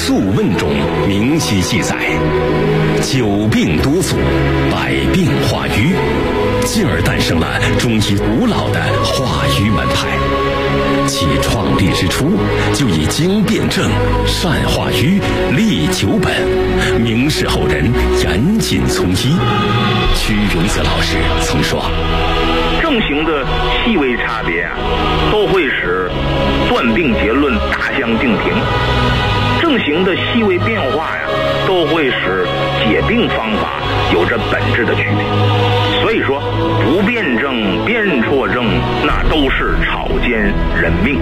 素问》中明晰记载，久病多祖，百病化瘀，进而诞生了中医古老的化瘀门派。其创立之初，就以经辨证、善化瘀、利久本，明示后人严谨从医。屈永泽老师曾说， 症型的细微差别都会使断病结论大相径庭，症型的细微变化都会使解病方法有着本质的区别。所以说，不辨证、辨错症，那都是草菅人命。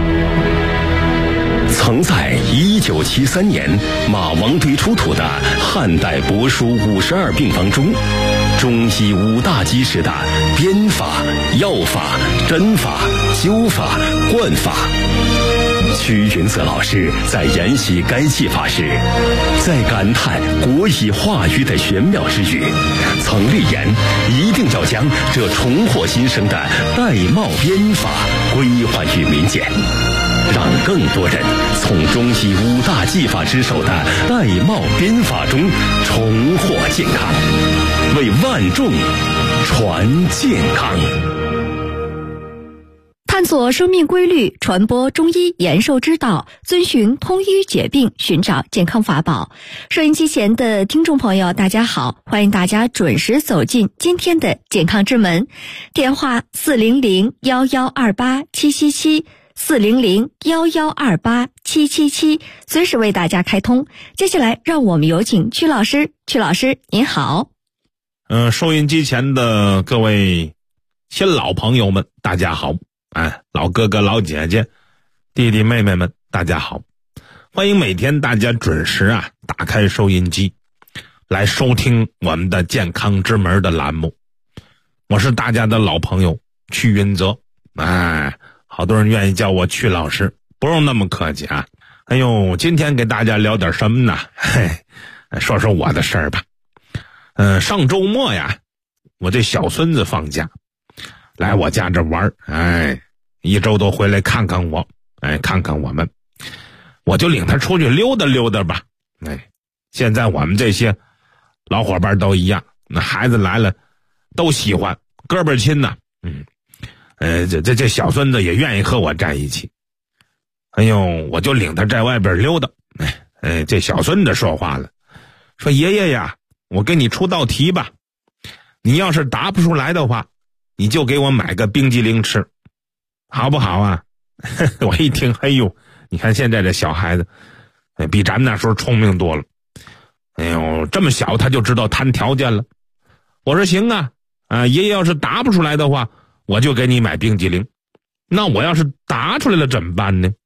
曾在1973年马王堆出土的汉代帛书52病方中，中医5大基石的编法、药法、针法、灸法、灌法。屈云泽老师在研习该技法时，在感叹国医化瘀的玄妙之余，曾立言一定要将这重获新生的玳瑁编法归还于民间，让更多人从中医5大技法之首的玳瑁编法中重获健康，为万众传健康。 探索生命规律，传播中医延寿之道，遵循通医解病，寻找健康法宝。收音机前的听众朋友，大家好，欢迎大家准时走进今天的健康之门。电话400-1128-777 400-1128-777，随时为大家开通。接下来让我们有请曲老师。曲老师您好。 收音机前的各位新老朋友们大家好，老哥哥老姐姐弟弟妹妹们大家好，欢迎每天大家准时打开收音机来收听我们的健康之门的栏目。我是大家的老朋友曲云泽，好多人愿意叫我曲老师，不用那么客气啊。今天给大家聊点什么呢？说说我的事儿吧。上周末我这小孙子放假来我家这玩，一周都回来看看我，看看我们，我就领他出去溜达溜达吧。现在我们这些老伙伴都一样，那孩子来了都喜欢，胳膊亲呐。这小孙子也愿意和我在一起。我就领他在外边溜达。这小孙子说话了，说爷爷呀，我给你出道题吧，你要是答不出来的话，你就给我买个冰激凌吃，好不好啊？我一听，你看现在这小孩子，比咱们那时候聪明多了。这么小他就知道谈条件了。我说行啊，爷爷要是答不出来的话，我就给你买冰激凌。那我要是答出来了怎么办呢？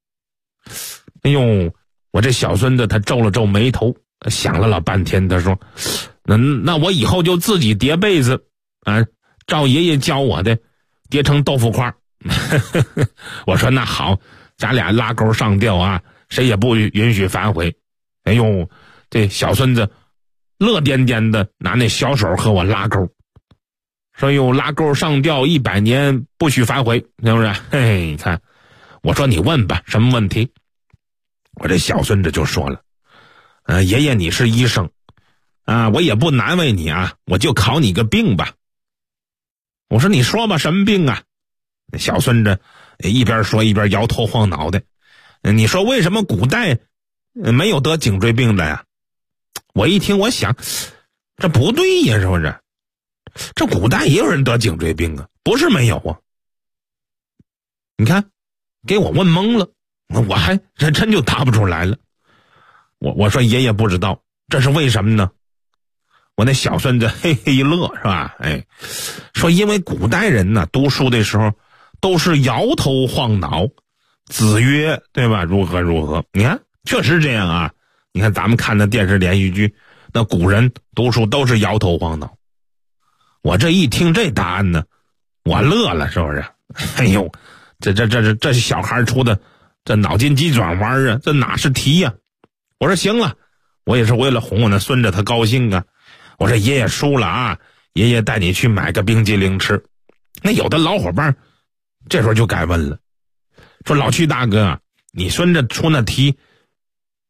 我这小孙子他皱了皱眉头，想了老半天，他说那我以后就自己叠被子，照爷爷教我的叠成豆腐块。我说那好，咱俩拉钩上吊谁也不允许反悔。这小孙子乐颠颠的拿那小手和我拉钩，说拉钩上吊100年不许反悔，是不是？你看，我说你问吧，什么问题？我这小孙子就说了，爷爷你是医生我也不难为你我就考你个病吧。我说你说吧，什么病啊？小孙子一边说一边摇头晃脑的。你说为什么古代没有得颈椎病的呀？我一听，我想这不对呀，是不是？这古代也有人得颈椎病不是没有啊。你看给我问懵了，我还真就答不出来了。我说爷爷不知道，这是为什么呢？我那小孙子嘿嘿一乐，是吧？说因为古代人呢读书的时候都是摇头晃脑，子曰，对吧？如何如何？你看确实这样你看咱们看的电视连续剧，那古人读书都是摇头晃脑。我这一听这答案呢，我乐了，是不是？这小孩出的这脑筋急转弯这哪是题呀？我说行了，我也是为了哄我那孙子他高兴我说爷爷输了爷爷带你去买个冰激凌吃。那有的老伙伴这时候就该问了，说老曲大哥你孙子出那题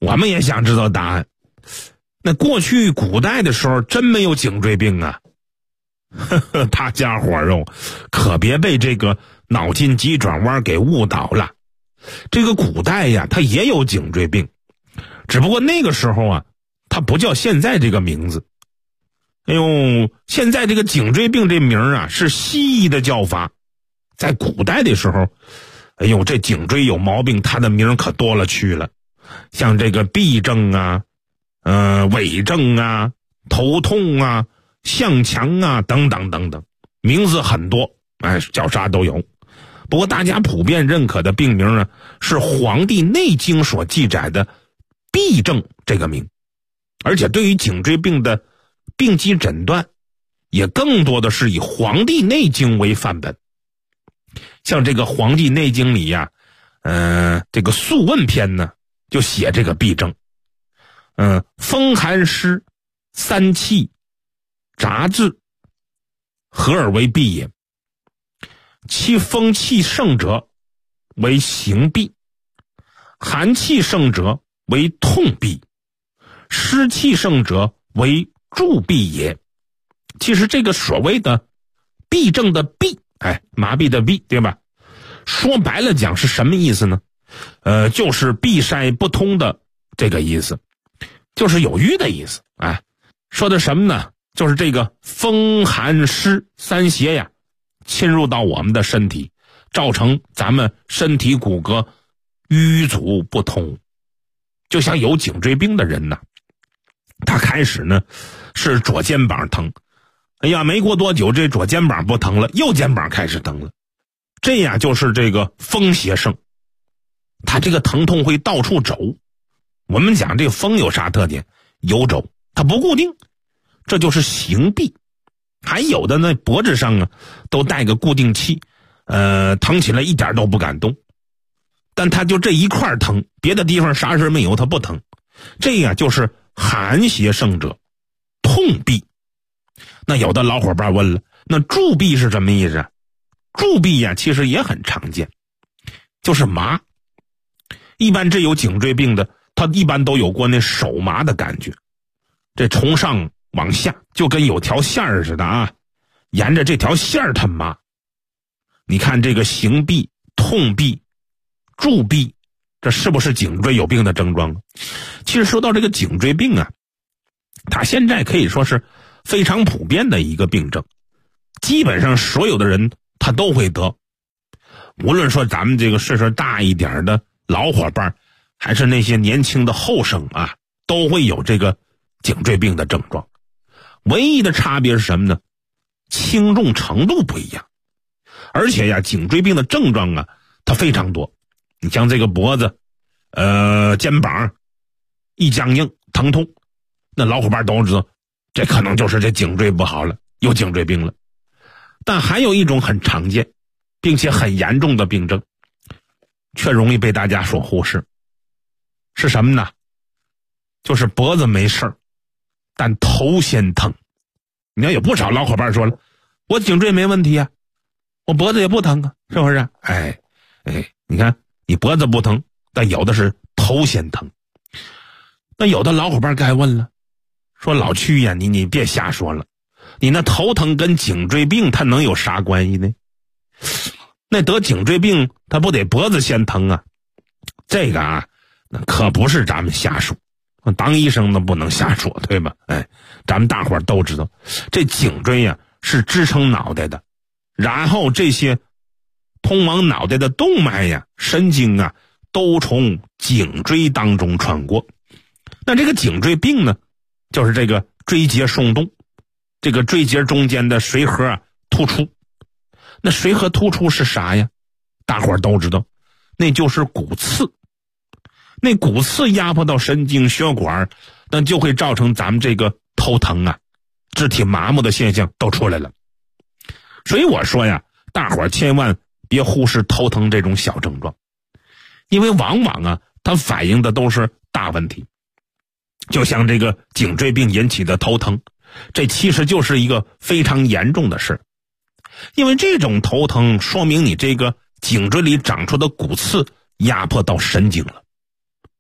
我们也想知道答案。那过去古代的时候真没有颈椎病啊？大家伙儿可别被这个脑筋急转弯给误导了。这个古代呀，它也有颈椎病，只不过那个时候啊，它不叫现在这个名字。哎呦，现在这个颈椎病这名啊是西医的叫法，在古代的时候，哎呦，这颈椎有毛病，它的名可多了去了，像这个痹症啊、痿症啊、头痛啊、向强啊等等等等，名字很多，叫啥都有。不过大家普遍认可的病名呢，是《黄帝内经》所记载的痹症这个名，而且对于颈椎病的病机诊断，也更多的是以《黄帝内经》为范本。像这个《黄帝内经》里呀，这个《素问篇》呢，就写这个痹症，风寒湿，三气杂至，合而为痹也。其风气盛者为行痹，寒气盛者为痛痹，湿气盛者为助痹也。其实这个所谓的痹症的痹，麻痹的痹，对吧？说白了讲是什么意思呢？就是闭塞不通的这个意思，就是有瘀的意思。说的什么呢？就是这个风寒湿三邪呀，侵入到我们的身体，造成咱们身体骨骼瘀阻不通。就像有颈椎病的人呢，他开始呢是左肩膀疼，哎呀，没过多久这左肩膀不疼了，右肩膀开始疼了，这样就是这个风邪盛，他这个疼痛会到处走。我们讲这个风有啥特点？游走，它不固定，这就是行痹。还有的呢，脖子上啊都带个固定器，疼起来一点都不敢动，但他就这一块疼，别的地方啥事没有，他不疼。这样就是寒邪盛者，痛痹。那有的老伙伴问了，那助痹是什么意思啊？助痹呀，其实也很常见，就是麻。一般这有颈椎病的，他一般都有过那手麻的感觉，这从上往下就跟有条线儿似的啊，沿着这条线儿它麻。你看这个行痹、痛痹、助痹，这是不是颈椎有病的症状？其实说到这个颈椎病啊，它现在可以说是非常普遍的一个病症，基本上所有的人他都会得。无论说咱们这个岁数大一点的老伙伴，还是那些年轻的后生啊，都会有这个颈椎病的症状。唯一的差别是什么呢？轻重程度不一样。而且呀，颈椎病的症状啊，它非常多。你像这个脖子、肩膀一僵硬疼痛，那老伙伴都知道，这可能就是这颈椎不好了，有颈椎病了。但还有一种很常见并且很严重的病症，却容易被大家所忽视，是什么呢？就是脖子没事儿，但头先疼。你看有不少老伙伴说了，我颈椎没问题啊，我脖子也不疼啊，是不是？你看你脖子不疼，但有的是头先疼。那有的老伙伴该问了，说老曲呀，你别瞎说了，你那头疼跟颈椎病它能有啥关系呢？那得颈椎病他不得脖子先疼啊？这个啊，那可不是咱们瞎说，当医生的不能瞎说，对吧？咱们大伙儿都知道，这颈椎呀是支撑脑袋的，然后这些通往脑袋的动脉呀、神经啊，都从颈椎当中穿过。那这个颈椎病呢，就是这个椎节松动，这个椎节中间的髓核啊突出。那髓核突出是啥呀？大伙儿都知道，那就是骨刺。那骨刺压迫到神经血管，那就会造成咱们这个头疼啊、肢体麻木的现象都出来了。所以我说呀，大伙儿千万别忽视头疼这种小症状，因为往往啊，它反映的都是大问题。就像这个颈椎病引起的头疼，这其实就是一个非常严重的事。因为这种头疼说明你这个颈椎里长出的骨刺压迫到神经了，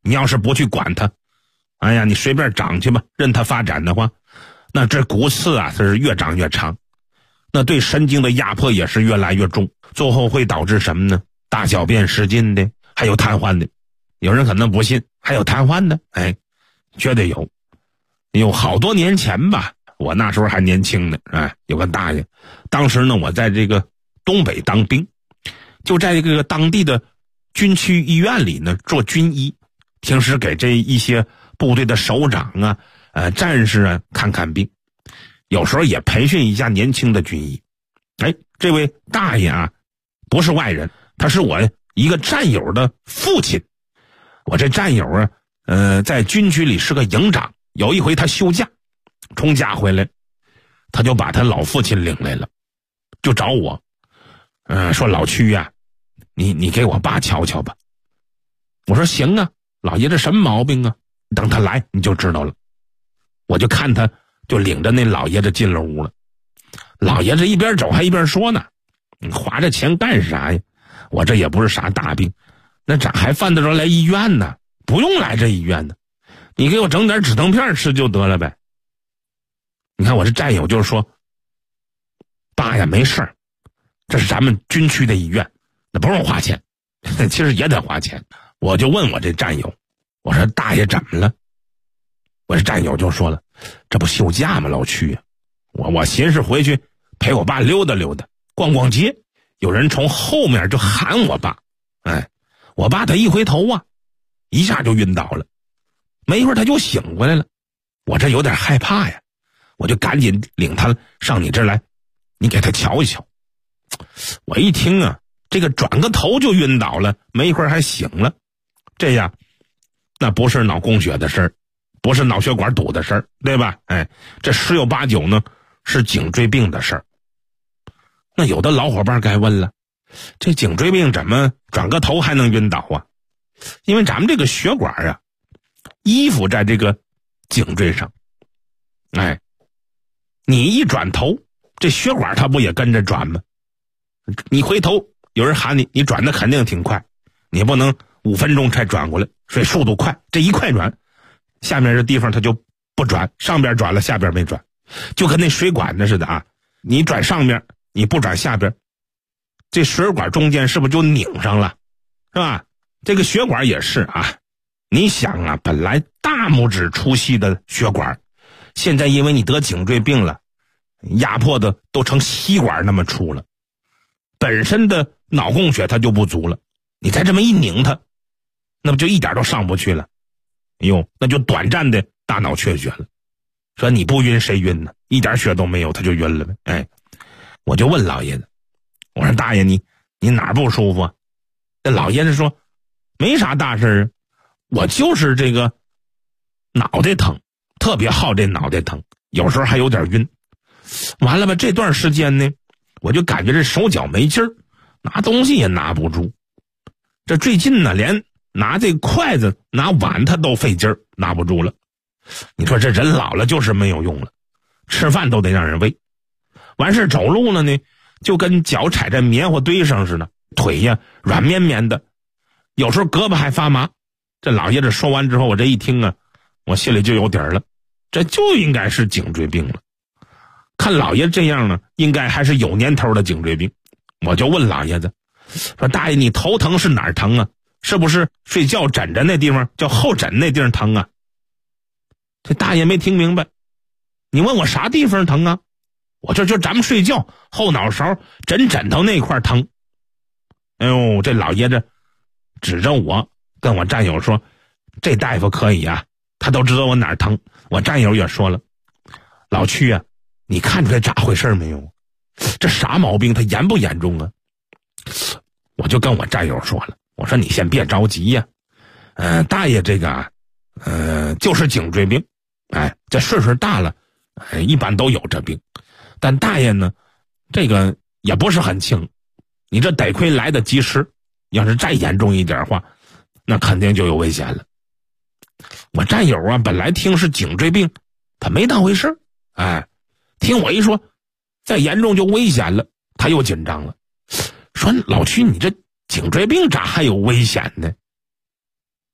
你要是不去管它，哎呀，你随便长去吧，任它发展的话，那这骨刺啊，它是越长越长，那对神经的压迫也是越来越重，最后会导致什么呢？大小便失禁的，还有瘫痪的。有人可能不信，还有瘫痪的，哎，绝对有。有好多年前吧，我那时候还年轻呢，哎，有个大爷，当时呢，我在这个东北当兵，就在这个当地的军区医院里呢做军医，平时给这一些部队的首长啊、战士啊看看病，有时候也培训一下年轻的军医。哎，这位大爷啊，不是外人，他是我一个战友的父亲。我这战友啊，在军区里是个营长。有一回他休假，从家回来，他就把他老父亲领来了，就找我，说老屈呀，你给我爸瞧瞧吧。我说行啊，老爷子什么毛病啊？等他来你就知道了。我就看他就领着那老爷子进了屋了。老爷子一边走还一边说呢，你花这钱干啥呀？我这也不是啥大病，那咋还犯得着来医院呢？不用来这医院呢，你给我整点止疼片吃就得了呗。你看我这战友就是说，爸呀没事儿，这是咱们军区的医院，那不用花钱，其实也得花钱。我就问我这战友，我说大爷怎么了？我这战友就说了，这不休假吗老屈呀，我寻思回去陪我爸溜达溜达，逛逛街，有人从后面就喊我爸，哎，我爸他一回头啊，一下就晕倒了，没一会儿他就醒过来了。我这有点害怕呀，我就赶紧领他上你这儿来，你给他瞧一瞧。我一听啊，这个转个头就晕倒了，没一会儿还醒了，这样那不是脑供血的事儿，不是脑血管堵的事儿，对吧？哎，这十有八九呢是颈椎病的事儿。那有的老伙伴该问了，这颈椎病怎么转个头还能晕倒啊？因为咱们这个血管啊依附在这个颈椎上，哎，你一转头，这血管它不也跟着转吗？你回头有人喊你，你转的肯定挺快，你不能5分钟才转过来，所以速度快，这一快转，下面这地方它就不转，上边转了，下边没转，就跟那水管子似的啊，你转上面，你不转下边，这水管中间是不是就拧上了，是吧？这个血管也是啊，你想啊，本来大拇指粗细的血管，现在因为你得颈椎病了，压迫的都成吸管那么粗了，本身的脑供血它就不足了，你再这么一拧它，那不就一点都上不去了？哎呦，那就短暂的大脑缺血了。说你不晕谁晕呢？一点血都没有他就晕了呗。哎，我就问老爷子，我说大爷你哪儿不舒服啊？那老爷子说没啥大事啊，我就是这个脑袋疼，特别好这脑袋疼，有时候还有点晕。完了吧，这段时间呢，我就感觉这手脚没劲儿，拿东西也拿不住。这最近呢，连拿这筷子拿碗他都费劲儿，拿不住了。你说这人老了就是没有用了，吃饭都得让人喂，完事走路了呢，就跟脚踩在棉花堆上似的，腿呀软绵绵的，有时候胳膊还发麻。这老爷子说完之后，我这一听啊，我心里就有底儿了，这就应该是颈椎病了。看老爷这样呢，应该还是有年头的颈椎病。我就问老爷子说，大爷你头疼是哪儿疼啊？是不是睡觉枕着那地方叫后枕那地方疼啊？这大爷没听明白，你问我啥地方疼啊？我这就咱们睡觉后脑勺枕头那块疼。哎呦，这老爷子指着我跟我战友说，这大夫可以啊，他都知道我哪儿疼。我战友也说了，老屈啊，你看出来咋回事没有？这啥毛病？他严不严重啊？我就跟我战友说了，我说你先别着急呀，大爷这个就是颈椎病，哎，这岁数大了，一般都有这病，但大爷呢，这个也不是很轻，你这得亏来得及时，要是再严重一点的话，那肯定就有危险了。我战友啊，本来听是颈椎病，他没当回事，哎，听我一说再严重就危险了，他又紧张了，说老屈你这颈椎病咋还有危险呢？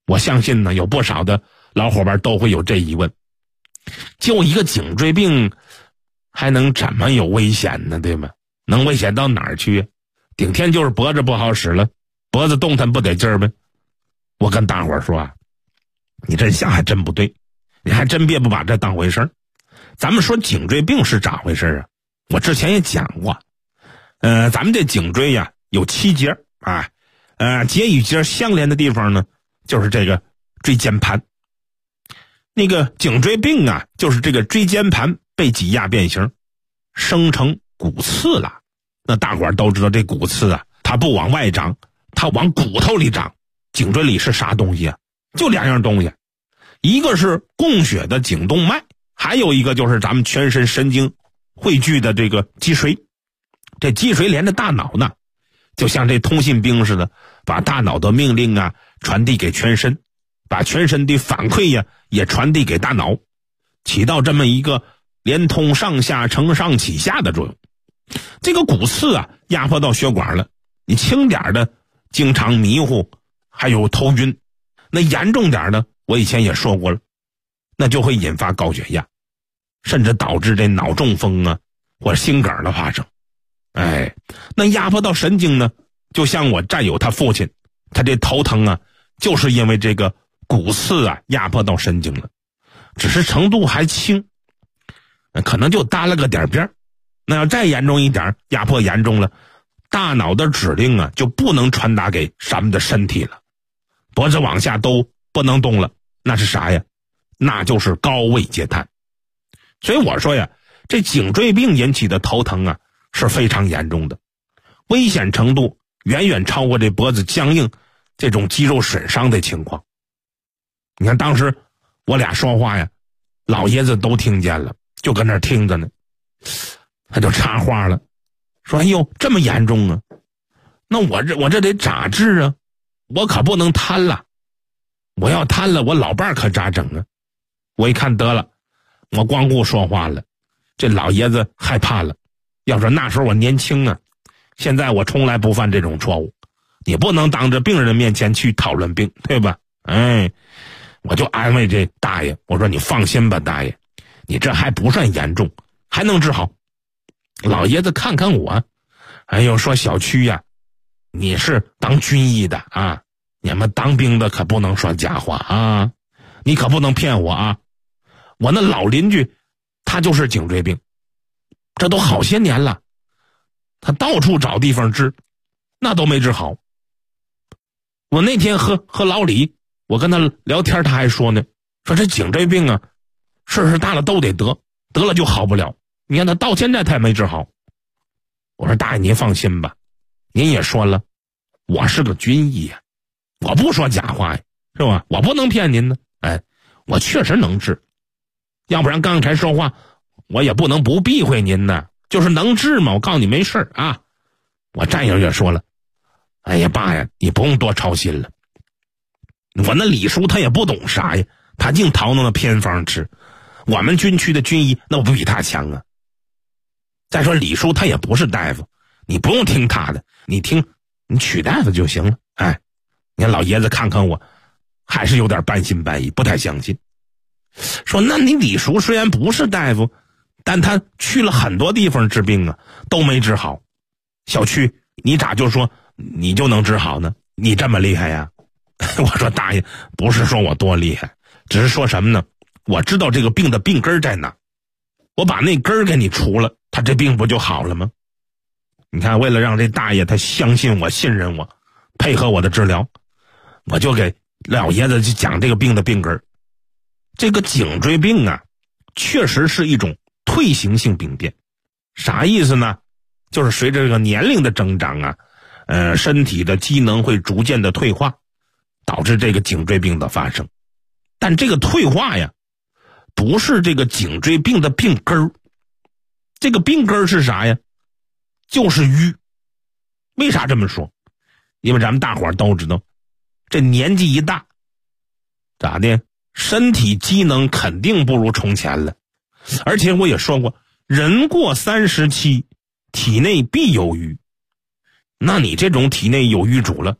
我相信呢，有不少的老伙伴都会有这疑问，就一个颈椎病还能怎么有危险呢，对吗？能危险到哪儿去？顶天就是脖子不好使了，脖子动弹不得劲儿呗。我跟大伙儿说啊，你这想还真不对，你还真别不把这当回事儿。咱们说颈椎病是咋回事啊？我之前也讲过，咱们这颈椎呀有7节啊，节与节相连的地方呢，就是这个椎间盘。那个颈椎病啊，就是这个椎间盘被挤压变形，生成骨刺了。那大伙儿都知道，这骨刺啊，它不往外长，它往骨头里长。颈椎里是啥东西啊？就2样东西，一个是供血的颈动脉，还有一个就是咱们全身神经汇聚的这个脊髓。这脊髓连着大脑呢，就像这通信兵似的，把大脑的命令啊传递给全身，把全身的反馈呀也传递给大脑，起到这么一个连通上下承上启下的作用。这个骨刺啊压迫到血管了，你轻点的经常迷糊还有头晕，那严重点的我以前也说过了，那就会引发高血压，甚至导致这脑中风啊或者心梗的发生。那压迫到神经呢，就像我战友他父亲，他这头疼啊就是因为这个骨刺啊压迫到神经了，只是程度还轻，可能就搭了个点边。那要再严重一点，压迫严重了，大脑的指令啊就不能传达给咱们的身体了，脖子往下都不能动了，那是啥呀？那就是高位截瘫。所以我说呀，这颈椎病引起的头疼啊是非常严重的，危险程度远远超过这脖子僵硬这种肌肉损伤的情况。你看当时我俩说话呀，老爷子都听见了，就跟那儿听着呢，他就插话了，说：“哎呦，这么严重啊？那我这得咋治啊？我可不能瘫了，我要瘫了，我老伴儿可咋整啊？”我一看得了，我光顾说话了，这老爷子害怕了。要说那时候我年轻啊，现在我从来不犯这种错误。你不能当着病人的面前去讨论病，对吧？我就安慰这大爷，我说你放心吧，大爷，你这还不算严重，还能治好。老爷子看看我，哎呦，说小区呀，你是当军医的啊，你们当兵的可不能说假话啊，你可不能骗我啊。我那老邻居他就是颈椎病，这都好些年了，他到处找地方治，那都没治好。我那天和老李，我跟他聊天，他还说呢，说这颈椎病啊，岁数大了都得得了就好不了。你看他到现在他也没治好。我说大爷您放心吧，您也说了，我是个军医呀，我不说假话呀，是吧？我不能骗您呢。我确实能治，要不然刚才说话我也不能不避讳您呢，就是能治嘛，我告诉你没事啊。我战友也说了，哎呀爸呀，你不用多操心了。我那李叔他也不懂啥呀，他净淘弄那偏方吃，我们军区的军医那我不比他强啊。再说李叔他也不是大夫，你不用听他的，你听你曲大夫就行了。你看老爷子看看我，还是有点半信半疑，不太相信，说那你李叔虽然不是大夫，但他去了很多地方治病啊，都没治好。小区你咋就说你就能治好呢？你这么厉害呀？我说大爷，不是说我多厉害，只是说什么呢？我知道这个病的病根在哪，我把那根儿给你除了，他这病不就好了吗？你看，为了让这大爷他相信我、信任我，配合我的治疗，我就给老爷子讲这个病的病根儿。这个颈椎病啊，确实是一种退行性病变。啥意思呢？就是随着这个年龄的增长啊，身体的机能会逐渐的退化，导致这个颈椎病的发生。但这个退化呀，不是这个颈椎病的病根儿。这个病根儿是啥呀？就是瘀。为啥这么说？因为咱们大伙儿都知道，这年纪一大，咋的？身体机能肯定不如从前了。而且我也说过，人过37，体内必有瘀。那你这种体内有瘀阻了，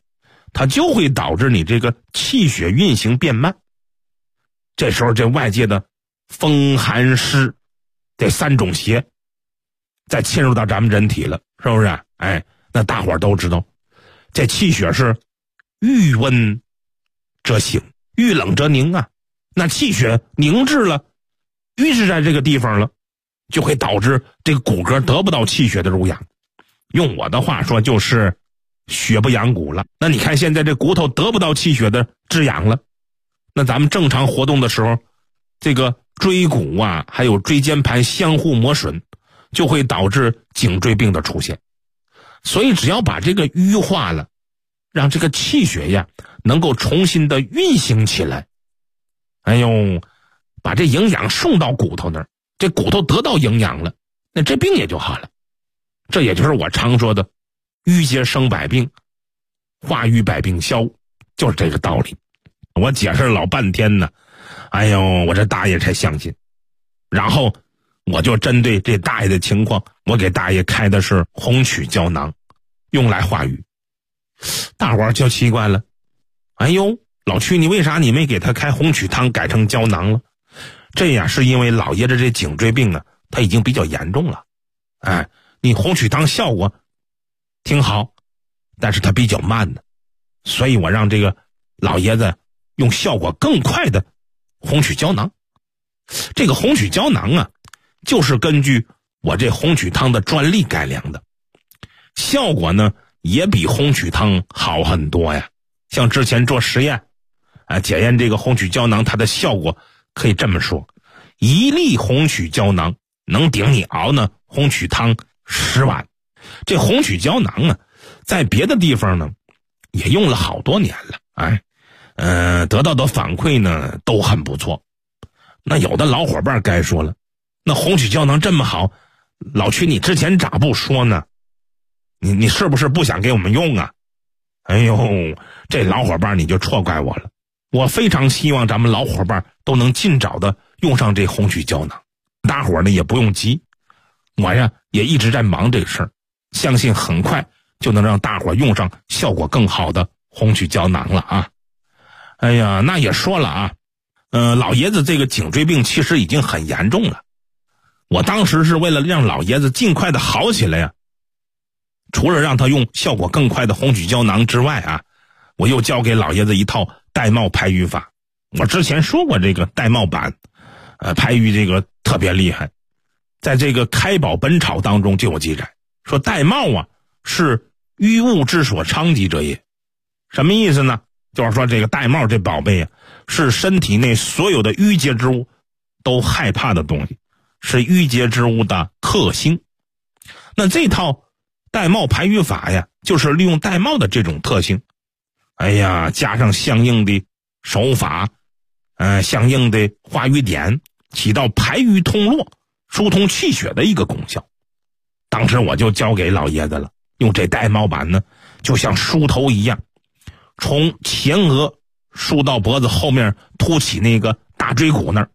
它就会导致你这个气血运行变慢。这时候这外界的风寒湿这3种邪再侵入到咱们人体了，是不是？那大伙儿都知道，这气血是遇温则醒，遇冷则凝啊。那气血凝滞了，淤滞在这个地方了，就会导致这个骨骼得不到气血的濡养。用我的话说，就是血不养骨了。那你看现在这骨头得不到气血的滋养了，那咱们正常活动的时候，这个椎骨啊还有椎间盘相互磨损，就会导致颈椎病的出现。所以只要把这个淤化了，让这个气血呀能够重新的运行起来，把这营养送到骨头那儿，这骨头得到营养了，那这病也就好了。这也就是我常说的淤结生百病，化瘀百病消，就是这个道理。我解释了老半天呢，我这大爷才相信。然后我就针对这大爷的情况，我给大爷开的是红曲胶囊，用来化瘀。大伙儿就奇怪了，老屈，你为啥你没给他开红曲汤改成胶囊了？这呀是因为老爷子这颈椎病啊，他已经比较严重了。你红曲汤效果挺好，但是它比较慢的，所以我让这个老爷子用效果更快的红曲胶囊。这个红曲胶囊啊，就是根据我这红曲汤的专利改良的，效果呢也比红曲汤好很多呀。像之前做实验检验这个红曲胶囊，它的效果可以这么说，1粒红曲胶囊能顶你熬呢红曲汤10碗。这红曲胶囊啊，在别的地方呢也用了好多年了，得到的反馈呢都很不错。那有的老伙伴该说了，那红曲胶囊这么好，老屈你之前咋不说呢？你是不是不想给我们用啊？这老伙伴你就错怪我了。我非常希望咱们老伙伴都能尽早的用上这红曲胶囊。大伙呢也不用急，我呀也一直在忙这事儿，相信很快就能让大伙用上效果更好的红曲胶囊了啊。那也说了啊，老爷子这个颈椎病其实已经很严重了。我当时是为了让老爷子尽快的好起来呀，除了让他用效果更快的红曲胶囊之外我又教给老爷子一套玳瑁排瘀法。我之前说过这个玳瑁板排瘀这个特别厉害，在这个开宝本草当中就有记载，说玳瑁是瘀物之所昌吉者也。什么意思呢？就是说这个玳瑁这宝贝是身体内所有的淤结之物都害怕的东西，是淤结之物的克星。那这套玳瑁排瘀法呀，就是利用玳瑁的这种特性，加上相应的手法，相应的化瘀点，起到排瘀通络、疏通气血的一个功效。当时我就交给老爷子了，用这玳瑁板呢，就像梳头一样，从前额梳到脖子后面凸起那个大椎骨那儿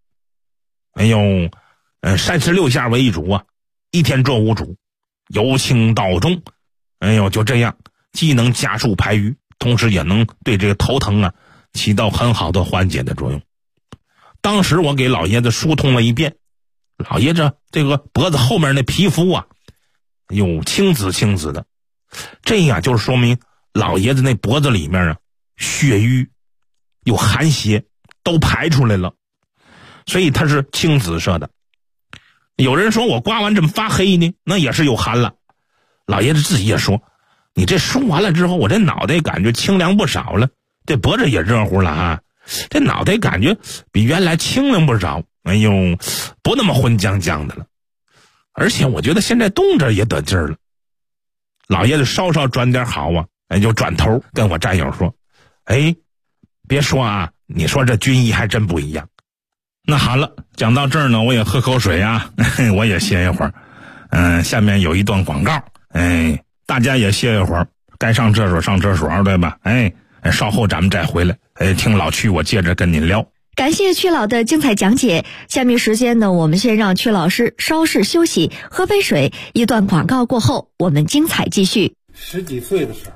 ，36下为一组一天做5组，由轻到重，就这样既能加速排瘀，同时也能对这个头疼起到很好的缓解的作用。当时我给老爷子疏通了一遍，老爷子这个脖子后面那皮肤青紫青紫的，这样就是说明老爷子那脖子里面血瘀有寒邪都排出来了，所以它是青紫色的。有人说我刮完怎么发黑呢？那也是有寒了。老爷子自己也说，你这梳完了之后，我这脑袋感觉清凉不少了，这脖子也热乎了这脑袋感觉比原来清凉不少，不那么昏将将的了。而且我觉得现在动着也得劲儿了。老爷子稍稍转点好就转头跟我战友说，别说你说这军医还真不一样。那好了，讲到这儿呢，我也喝口水我也歇一会儿。下面有一段广告，大家也歇一会儿，该上厕所上厕所，对吧？稍后咱们再回来，听老屈我接着跟您聊。 感谢屈老的精彩讲解。下面时间呢，我们先让屈老师稍事休息，喝杯水。一段广告过后，我们精彩继续。 10几岁的时候，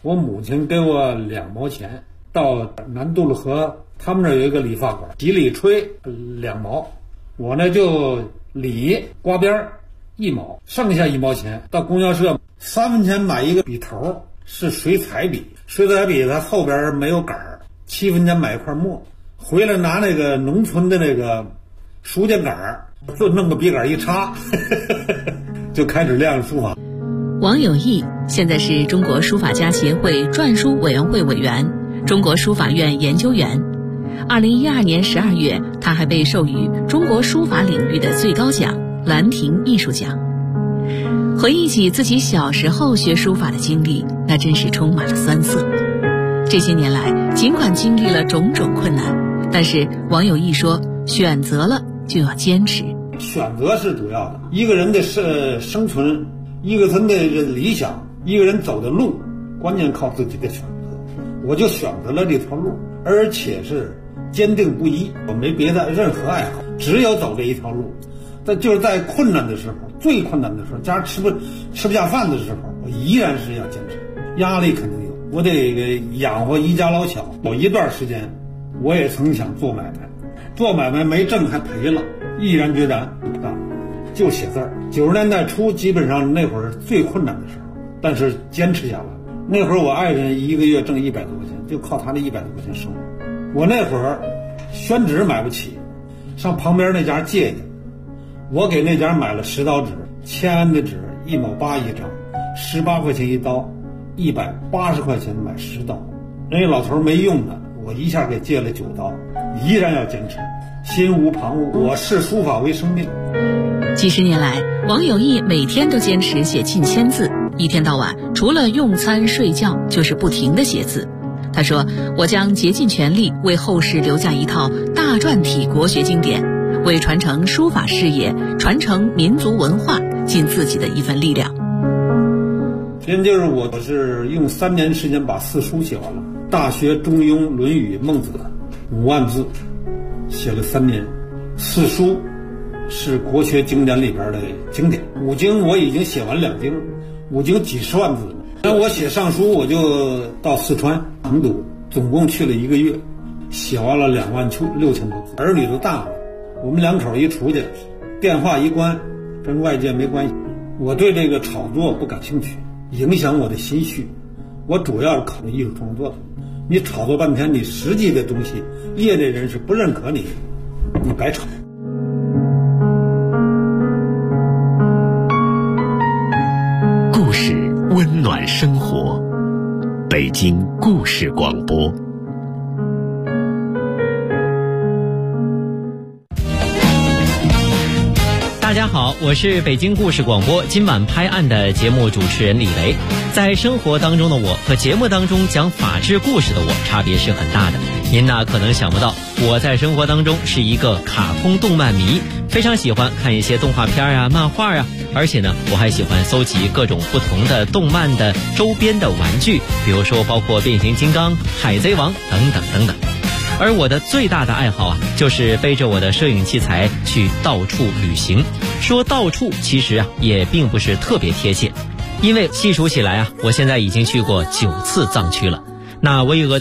我母亲给我2毛钱，到南渡路河他们那有一个理发馆，洗理吹2毛，我呢就理刮边1毛，剩下1毛钱到供销社3分钱买一个笔头，是水彩笔，水彩笔它后边没有杆儿，7分钱买一块墨，回来拿那个农村的那个书架杆儿，就弄个笔杆一插就开始练书法。 王有义现在是中国书法家协会篆书委员会委员、中国书法院研究员。2012年12月，他还被授予中国书法领域的最高奖兰亭艺术奖。回忆起自己小时候学书法的经历，那真是充满了酸涩。这些年来，尽管经历了种种困难，但是王有义说，选择了就要坚持。 选择是主要的，一个人的生存，一个人的理想，一个人走的路，关键靠自己的选择。我就选择了这条路，而且是坚定不移，我没别的任何爱好，只有走这一条路。但就是在困难的时候，最困难的时候，家吃不下饭的时候，我依然是要坚持。压力肯定有，我得养活一家老小。有一段时间，我也曾想做买卖，做买卖没挣还赔了，毅然决然不干，就写字儿。90年代初，基本上那会儿最困难的时候，但是坚持下来。那会儿我爱人一个月挣100多块钱，就靠他那100多块钱生活。我那会儿宣纸买不起，上旁边那家借去，我给那家买了10刀纸，签安的纸1毛8一张，18块钱一刀，180块钱买10刀。人家老头没用的，我一下给借了9刀，依然要坚持，心无旁骛。我视书法为生命。 几十年来，王有义每天都坚持写近1000字，一天到晚除了用餐睡觉就是不停地写字。他说，我将竭尽全力为后世留下一套大篆体国学经典，为传承书法事业、传承民族文化尽自己的一份力量。 先就是我是用3年时间把4书写完了，《大学》《中庸》《论语》《孟子》5万字，写了3年。4书是国学经典里边的经典，5经我已经写完2经，5经几10万字。那我写上书，我就到四川成都，总共去了1个月，写完了26000多字。儿女都大了，我们2口一出去，电话一关，跟外界没关系。我对这个炒作不感兴趣，影响我的心绪。我主要是考虑艺术创作的。你炒作半天，你实际的东西，业内人士不认可你，你白炒。 故事温暖生活，北京故事广播。 大家好，我是北京故事广播今晚拍案的节目主持人李雷。在生活当中的我和节目当中讲法治故事的我差别是很大的。您呢可能想不到，我在生活当中是一个卡通动漫迷，非常喜欢看一些动画片啊、漫画啊，而且呢我还喜欢搜集各种不同的动漫的周边的玩具，比如说包括变形金刚、海贼王等等等等。而我的最大的爱好啊，就是背着我的摄影器材去到处旅行。说到处其实啊也并不是特别贴切，因为细数起来啊，我现在已经去过9次藏区了。那巍峨的